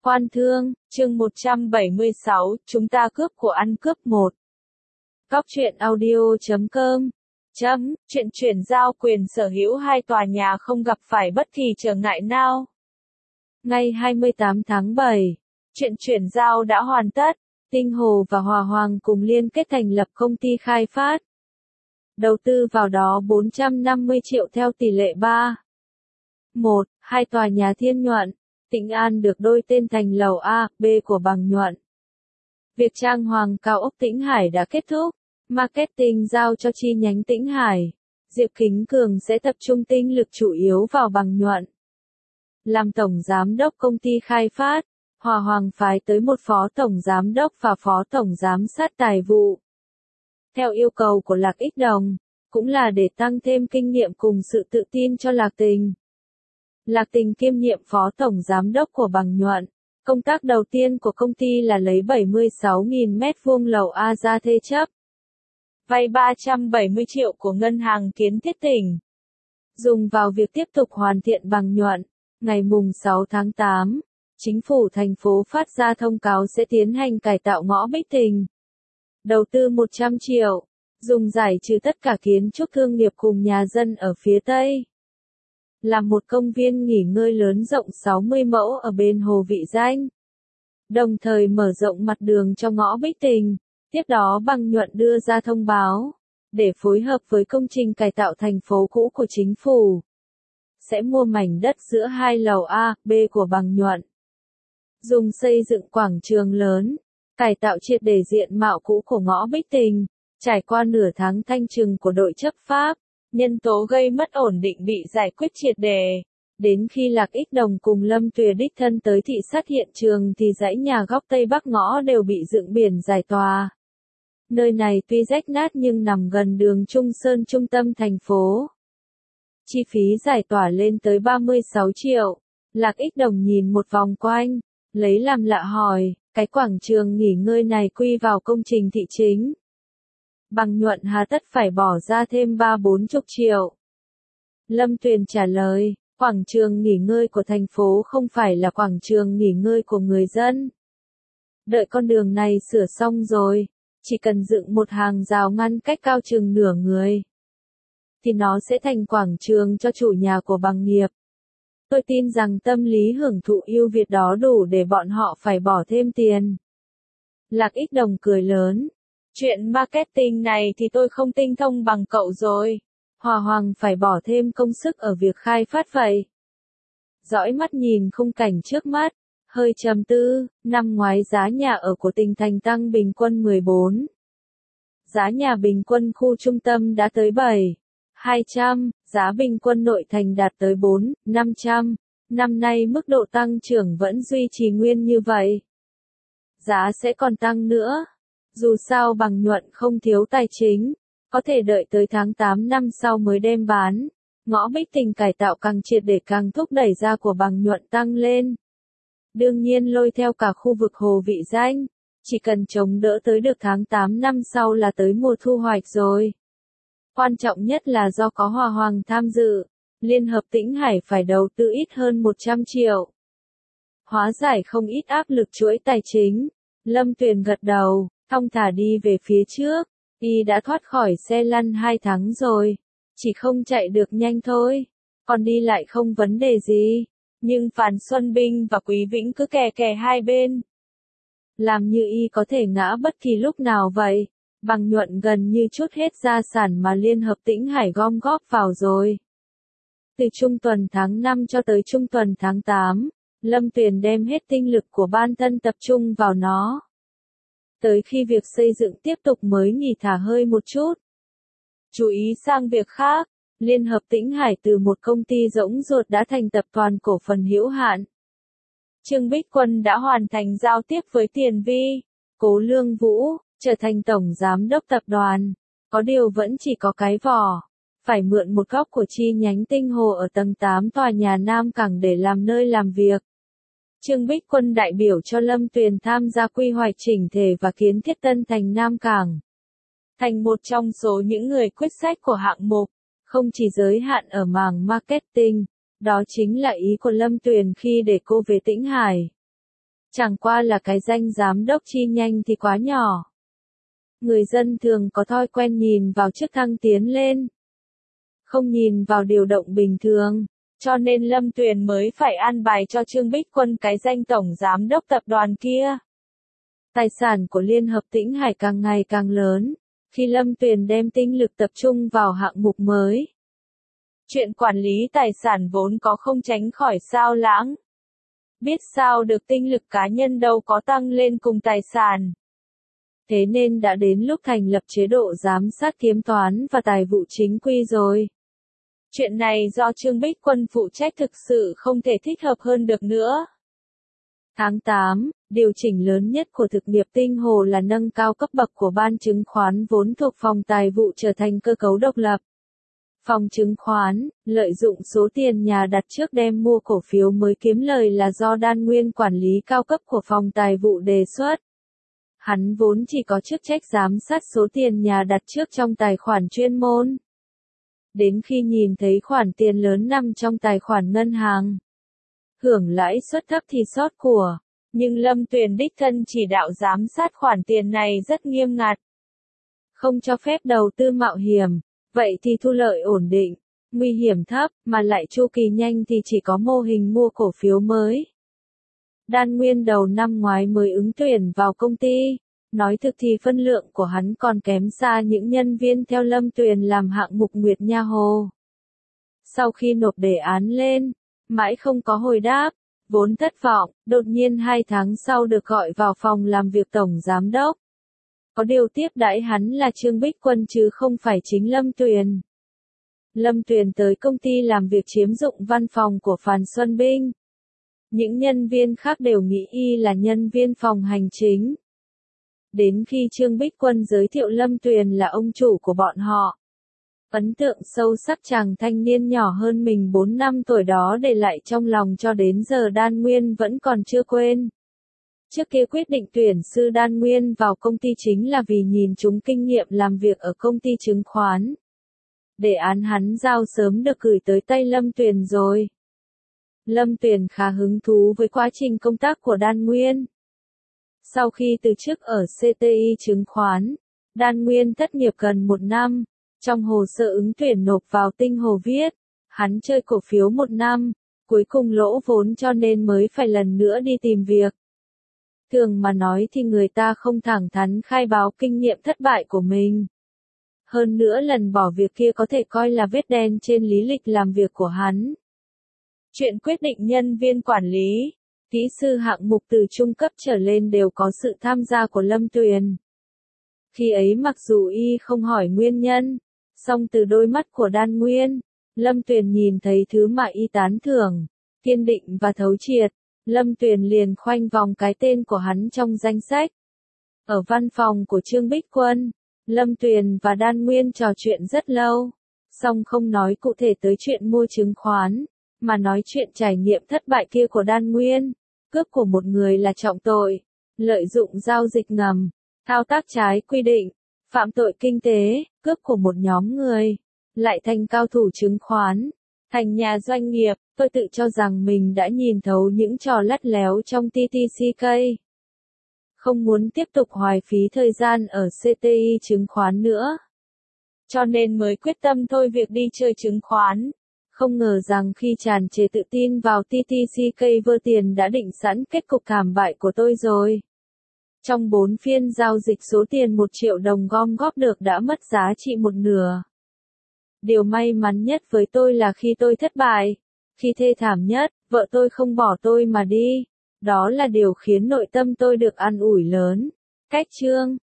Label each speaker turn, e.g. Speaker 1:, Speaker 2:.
Speaker 1: Quan thương, chương 176, chúng ta cướp của ăn cướp 1. Góc truyện audio.com Chuyện chuyển giao quyền sở hữu 2 tòa nhà không gặp phải bất kỳ trở ngại nào. Ngày 28 tháng 7, chuyện chuyển giao đã hoàn tất, Tinh Hồ và Hòa Hoàng cùng liên kết thành lập công ty khai phát. Đầu tư vào đó 450 triệu theo tỷ lệ 3:1, 2 tòa nhà Thiên Nhuận, Tĩnh An được đổi tên thành lầu A, B của Bằng Nhuận. Việc trang hoàng cao ốc Tĩnh Hải đã kết thúc, marketing giao cho chi nhánh Tĩnh Hải. Diệp Kính Cường sẽ tập trung tinh lực chủ yếu vào Bằng Nhuận. Làm tổng giám đốc công ty khai phát, Hòa Hoàng phái tới một phó tổng giám đốc và phó tổng giám sát tài vụ. Theo yêu cầu của Lạc Ích Đồng, cũng là để tăng thêm kinh nghiệm cùng sự tự tin cho Lạc Tình. Lạc Tình kiêm nhiệm phó tổng giám đốc của Bằng Nhuận. Công tác đầu tiên của công ty là lấy 76.000 mét vuông lầu A ra thế chấp. Vay 370 triệu của Ngân hàng Kiến Thiết tỉnh. Dùng vào việc tiếp tục hoàn thiện Bằng Nhuận. Ngày mùng 6 tháng 8, Chính phủ thành phố phát ra thông cáo sẽ tiến hành cải tạo ngõ Bích Tình. Đầu tư 100 triệu, dùng giải trừ tất cả kiến trúc thương nghiệp cùng nhà dân ở phía Tây. Làm một công viên nghỉ ngơi lớn rộng 60 mẫu ở bên Hồ Vị Danh. Đồng thời mở rộng mặt đường cho ngõ Bích Tình. Tiếp đó Bằng Nhuận đưa ra thông báo, để phối hợp với công trình cải tạo thành phố cũ của chính phủ. Sẽ mua mảnh đất giữa 2 lầu A, B của Bằng Nhuận. Dùng xây dựng quảng trường lớn, cải tạo triệt để diện mạo cũ của ngõ Bích Tình. Trải qua nửa tháng thanh trừng của đội chấp pháp, nhân tố gây mất ổn định bị giải quyết triệt để. Đến khi Lạc Ích Đồng cùng Lâm Tuyền đích thân tới thị sát hiện trường thì dãy nhà góc Tây Bắc ngõ đều bị dựng biển giải tỏa. Nơi này tuy rách nát nhưng nằm gần đường Trung Sơn trung tâm thành phố. Chi phí giải tỏa lên tới 36 triệu. Lạc Ích Đồng nhìn một vòng quanh, lấy làm lạ hỏi, cái quảng trường nghỉ ngơi này quy vào công trình thị chính. Bằng Nhuận hà tất phải bỏ ra thêm 30-40 triệu. Lâm Tuyền trả lời, quảng trường nghỉ ngơi của thành phố không phải là quảng trường nghỉ ngơi của người dân. Đợi con đường này sửa xong rồi, chỉ cần dựng một hàng rào ngăn cách cao chừng nửa người, thì nó sẽ thành quảng trường cho chủ nhà của Bằng nghiệp. Tôi tin rằng tâm lý hưởng thụ ưu việt đó đủ để bọn họ phải bỏ thêm tiền. Lạc Ích Đồng cười lớn. Chuyện marketing này thì tôi không tinh thông bằng cậu rồi. Hòa Hoàng phải bỏ thêm công sức ở việc khai phát vậy. Dõi mắt nhìn khung cảnh trước mắt, hơi trầm tư, năm ngoái giá nhà ở của tỉnh thành tăng bình quân 14. Giá nhà bình quân khu trung tâm đã tới 7.200, giá bình quân nội thành đạt tới 4.500. Năm nay mức độ tăng trưởng vẫn duy trì nguyên như vậy. Giá sẽ còn tăng nữa. Dù sao Bằng Nhuận không thiếu tài chính, có thể đợi tới tháng 8 năm sau mới đem bán. Ngõ Bích Tình cải tạo càng triệt để càng thúc đẩy giá của Bằng Nhuận tăng lên. Đương nhiên lôi theo cả khu vực Hồ Vị Danh, chỉ cần chống đỡ tới được tháng 8 năm sau là tới mùa thu hoạch rồi. Quan trọng nhất là do có Hòa Hoàng tham dự, Liên hợp Tĩnh Hải phải đầu tư ít hơn 100 triệu. Hóa giải không ít áp lực chuỗi tài chính. Lâm Tuyền gật đầu, thong thả đi về phía trước. Y đã thoát khỏi xe lăn 2 tháng rồi, chỉ không chạy được nhanh thôi, còn đi lại không vấn đề gì. Nhưng Phan Xuân Binh và Quý Vĩnh cứ kè kè hai bên. Làm như Y có thể ngã bất kỳ lúc nào vậy. Bằng Nhuận gần như trút hết gia sản mà Liên hợp Tĩnh Hải gom góp vào rồi. Từ trung tuần tháng 5 cho tới trung tuần tháng 8, Lâm Tuyền đem hết tinh lực của ban thân tập trung vào nó. Tới khi việc xây dựng tiếp tục mới nghỉ thả hơi một chút. Chú ý sang việc khác, Liên hợp Tĩnh Hải từ một công ty rỗng ruột đã thành tập đoàn cổ phần hữu hạn. Trương Bích Quân đã hoàn thành giao tiếp với Tiền Vi, Cố Lương Vũ, trở thành tổng giám đốc tập đoàn. Có điều vẫn chỉ có cái vỏ, phải mượn một góc của chi nhánh Tinh Hồ ở tầng 8 tòa nhà Nam Cảng để làm nơi làm việc. Trương Bích Quân đại biểu cho Lâm Tuyền tham gia quy hoạch chỉnh thể và kiến thiết tân thành Nam Cảng. Thành một trong số những người quyết sách của hạng mục, không chỉ giới hạn ở mảng marketing, đó chính là ý của Lâm Tuyền khi để cô về Tĩnh Hải. Chẳng qua là cái danh giám đốc chi nhánh thì quá nhỏ. Người dân thường có thói quen nhìn vào chức thăng tiến lên, không nhìn vào điều động bình thường, cho nên Lâm Tuyền mới phải an bài cho Trương Bích Quân cái danh tổng giám đốc tập đoàn kia. Tài sản của Liên Hợp Tĩnh Hải càng ngày càng lớn, khi Lâm Tuyền đem tinh lực tập trung vào hạng mục mới. Chuyện quản lý tài sản vốn có không tránh khỏi sao lãng. Biết sao được tinh lực cá nhân đâu có tăng lên cùng tài sản. Thế nên đã đến lúc thành lập chế độ giám sát kiểm toán và tài vụ chính quy rồi. Chuyện này do Trương Bích Quân phụ trách thực sự không thể thích hợp hơn được nữa. Tháng 8, điều chỉnh lớn nhất của thực nghiệp Tinh Hồ là nâng cao cấp bậc của ban chứng khoán vốn thuộc phòng tài vụ trở thành cơ cấu độc lập. Phòng chứng khoán, lợi dụng số tiền nhà đặt trước đem mua cổ phiếu mới kiếm lời là do Đan Nguyên quản lý cao cấp của phòng tài vụ đề xuất. Hắn vốn chỉ có chức trách giám sát số tiền nhà đặt trước trong tài khoản chuyên môn. Đến khi nhìn thấy khoản tiền lớn nằm trong tài khoản ngân hàng, hưởng lãi suất thấp thì sót của, nhưng Lâm Tuyền đích thân chỉ đạo giám sát khoản tiền này rất nghiêm ngặt. Không cho phép đầu tư mạo hiểm, vậy thì thu lợi ổn định, nguy hiểm thấp, mà lại chu kỳ nhanh thì chỉ có mô hình mua cổ phiếu mới. Đan Nguyên đầu năm ngoái mới ứng tuyển vào công ty, nói thực thì phân lượng của hắn còn kém xa những nhân viên theo Lâm Tuyền làm hạng mục Nguyệt Nha Hồ. Sau khi nộp đề án lên, mãi không có hồi đáp, vốn thất vọng, đột nhiên 2 tháng sau được gọi vào phòng làm việc tổng giám đốc. Có điều tiếp đãi hắn là Trương Bích Quân chứ không phải chính Lâm Tuyền. Lâm Tuyền tới công ty làm việc chiếm dụng văn phòng của Phan Xuân Binh. Những nhân viên khác đều nghĩ y là nhân viên phòng hành chính. Đến khi Trương Bích Quân giới thiệu Lâm Tuyền là ông chủ của bọn họ, ấn tượng sâu sắc chàng thanh niên nhỏ hơn mình 4 năm tuổi đó để lại trong lòng cho đến giờ Đan Nguyên vẫn còn chưa quên. Trước kia quyết định tuyển sư Đan Nguyên vào công ty chính là vì nhìn chúng kinh nghiệm làm việc ở công ty chứng khoán. Đề án hắn giao sớm được gửi tới tay Lâm Tuyền rồi. Lâm Tuyền khá hứng thú với quá trình công tác của Đan Nguyên. Sau khi từ chức ở CTI chứng khoán, Đan Nguyên thất nghiệp gần 1 năm. Trong hồ sơ ứng tuyển nộp vào Tinh Hồ viết, hắn chơi cổ phiếu 1 năm, cuối cùng lỗ vốn cho nên mới phải lần nữa đi tìm việc. Thường mà nói thì người ta không thẳng thắn khai báo kinh nghiệm thất bại của mình. Hơn nữa lần bỏ việc kia có thể coi là vết đen trên lý lịch làm việc của hắn. Chuyện quyết định nhân viên quản lý, kỹ sư hạng mục từ trung cấp trở lên đều có sự tham gia của Lâm Tuyền. Khi ấy mặc dù y không hỏi nguyên nhân, song từ đôi mắt của Đan Nguyên, Lâm Tuyền nhìn thấy thứ mà y tán thưởng, kiên định và thấu triệt. Lâm Tuyền liền khoanh vòng cái tên của hắn trong danh sách. Ở văn phòng của Trương Bích Quân, Lâm Tuyền và Đan Nguyên trò chuyện rất lâu, song không nói cụ thể tới chuyện mua chứng khoán, mà nói chuyện trải nghiệm thất bại kia của Đan Nguyên. Cướp của một người là trọng tội, lợi dụng giao dịch ngầm, thao tác trái quy định, phạm tội kinh tế, cướp của một nhóm người, lại thành cao thủ chứng khoán, thành nhà doanh nghiệp. Tôi tự cho rằng mình đã nhìn thấu những trò lắt léo trong TTCK. Không muốn tiếp tục hoài phí thời gian ở CTI chứng khoán nữa. Cho nên mới quyết tâm thôi việc đi chơi chứng khoán. Không ngờ rằng khi tràn trề tự tin vào TTCK vơ tiền đã định sẵn kết cục thảm bại của tôi rồi. Trong 4 phiên giao dịch số tiền 1 triệu đồng gom góp được đã mất giá trị 1/2. Điều may mắn nhất với tôi là khi tôi thất bại, khi thê thảm nhất, vợ tôi không bỏ tôi mà đi. Đó là điều khiến nội tâm tôi được an ủi lớn. Cách chương